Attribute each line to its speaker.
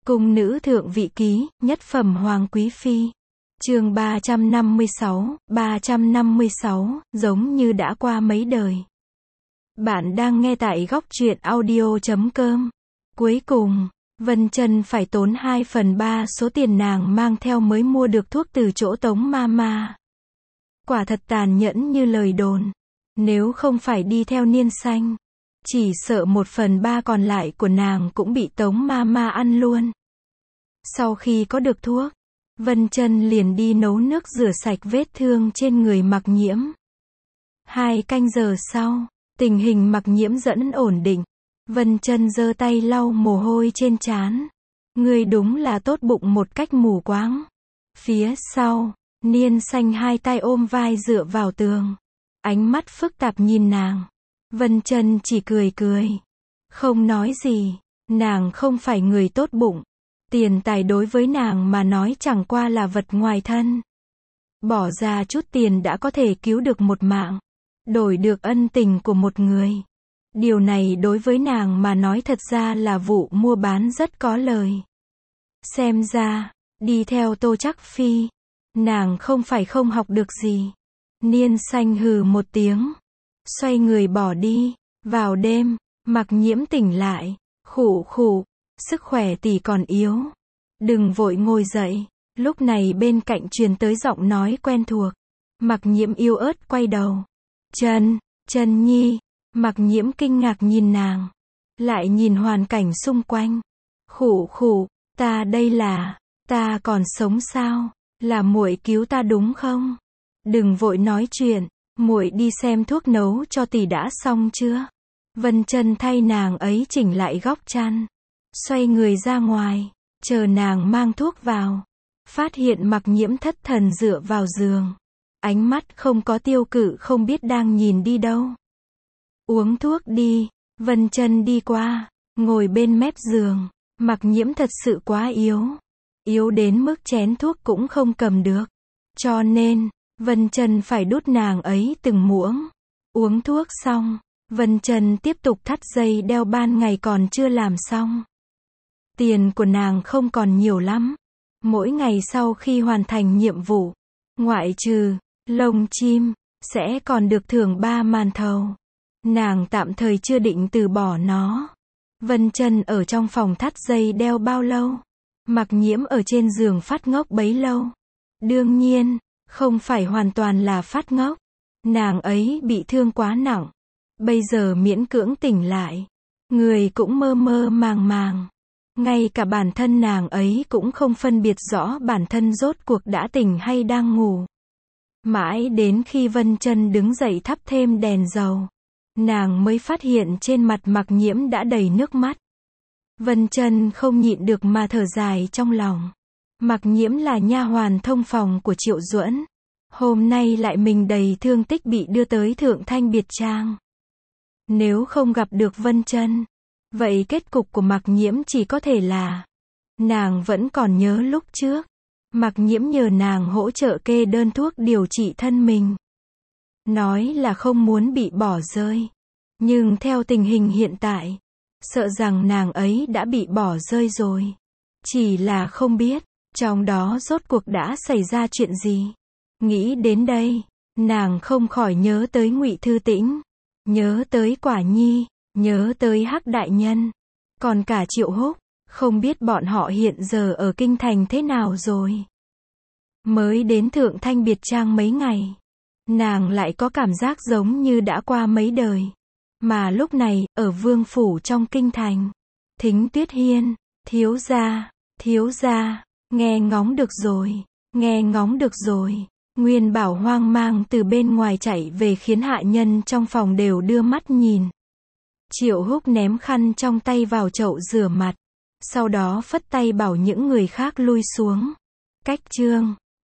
Speaker 1: Cung nữ thượng vị ký, nhất phẩm hoàng quý phi. Chương 356, giống như đã qua mấy đời. Bạn đang nghe tại góc truyện audio.com. Cuối cùng, Vân Chân phải tốn 2/3 số tiền nàng mang theo mới mua được thuốc từ chỗ Tống Mama. Quả thật tàn nhẫn như lời đồn. Nếu không phải đi theo Niên Xanh, chỉ sợ 1/3 còn lại của nàng cũng bị Tống Mama ăn luôn. Sau khi có được thuốc, Vân Chân liền đi nấu nước rửa sạch vết thương trên người Mặc Nhiễm. 2 canh giờ sau, tình hình Mặc Nhiễm dần ổn định. Vân Chân giơ tay lau mồ hôi trên trán. Ngươi đúng là tốt bụng một cách mù quáng. Phía sau, Niên Xanh 2 tay ôm vai dựa vào tường. Ánh mắt phức tạp nhìn nàng. Vân Chân chỉ cười cười. Không nói gì. Nàng không phải người tốt bụng. Tiền tài đối với nàng mà nói chẳng qua là vật ngoài thân. Bỏ ra chút tiền đã có thể cứu được một mạng. Đổi được ân tình của một người. Điều này đối với nàng mà nói thật ra là vụ mua bán rất có lời. Xem ra, đi theo Tô Trác Phi, nàng không phải không học được gì. Niên Xanh hừ một tiếng, xoay người bỏ đi. Vào đêm, Mặc Nhiễm tỉnh lại, khụ khụ, sức khỏe tỷ còn yếu. Đừng vội ngồi dậy. Lúc này bên cạnh truyền tới giọng nói quen thuộc. Mặc Nhiễm yếu ớt quay đầu. Chân Nhi. Mặc Nhiễm kinh ngạc nhìn nàng, lại nhìn hoàn cảnh xung quanh. Khụ khụ, ta còn sống sao? Là muội cứu ta đúng không? Đừng vội nói chuyện, muội đi xem thuốc nấu cho tỷ đã xong chưa? Vân Chân thay nàng ấy chỉnh lại góc chăn, xoay người ra ngoài, chờ nàng mang thuốc vào. Phát hiện Mặc Nhiễm thất thần dựa vào giường, ánh mắt không có tiêu cự, không biết đang nhìn đi đâu. Uống thuốc đi. Vân Chân đi qua, ngồi bên mép giường. Mặc Nhiễm thật sự quá yếu đến mức chén thuốc cũng không cầm được. Cho nên, Vân Chân phải đút nàng ấy từng muỗng. Uống thuốc xong, Vân Chân tiếp tục thắt dây đeo ban ngày còn chưa làm xong. Tiền của nàng không còn nhiều lắm. Mỗi ngày sau khi hoàn thành nhiệm vụ, ngoại trừ lông chim, sẽ còn được thưởng 3 màn thầu. Nàng tạm thời chưa định từ bỏ nó. Vân Chân ở trong phòng thắt dây đeo bao lâu? Mặc Nhiễm ở trên giường phát ngốc bấy lâu? Đương nhiên, không phải hoàn toàn là phát ngốc. Nàng ấy bị thương quá nặng. Bây giờ miễn cưỡng tỉnh lại. Người cũng mơ mơ màng màng. Ngay cả bản thân nàng ấy cũng không phân biệt rõ bản thân rốt cuộc đã tỉnh hay đang ngủ. Mãi đến khi Vân Chân đứng dậy thắp thêm đèn dầu, nàng mới phát hiện trên mặt Mặc Nhiễm đã đầy nước mắt. Vân Chân không nhịn được mà thở dài trong lòng. Mặc Nhiễm là nha hoàn thông phòng của Triệu Duẫn. Hôm nay lại mình đầy thương tích bị đưa tới Thượng Thanh Biệt Trang. Nếu không gặp được Vân Chân, vậy kết cục của Mặc Nhiễm chỉ có thể là nàng vẫn còn nhớ lúc trước. Mặc Nhiễm nhờ nàng hỗ trợ kê đơn thuốc điều trị thân mình. Nói là không muốn bị bỏ rơi. Nhưng theo tình hình hiện tại, sợ rằng nàng ấy đã bị bỏ rơi rồi. Chỉ là không biết, trong đó rốt cuộc đã xảy ra chuyện gì. Nghĩ đến đây, nàng không khỏi nhớ tới Ngụy Thư Tĩnh, nhớ tới Quả Nhi, nhớ tới Hắc Đại Nhân, còn cả Triệu Húc, không biết bọn họ hiện giờ ở kinh thành thế nào rồi. Mới đến Thượng Thanh Biệt Trang mấy ngày, nàng lại có cảm giác giống như đã qua mấy đời. Mà lúc này, ở vương phủ trong kinh thành, Thính Tuyết Hiên, thiếu gia, nghe ngóng được rồi. Nguyên Bảo hoang mang từ bên ngoài chạy về khiến hạ nhân trong phòng đều đưa mắt nhìn. Triệu Húc ném khăn trong tay vào chậu rửa mặt, sau đó phất tay bảo những người khác lui xuống. Cách chương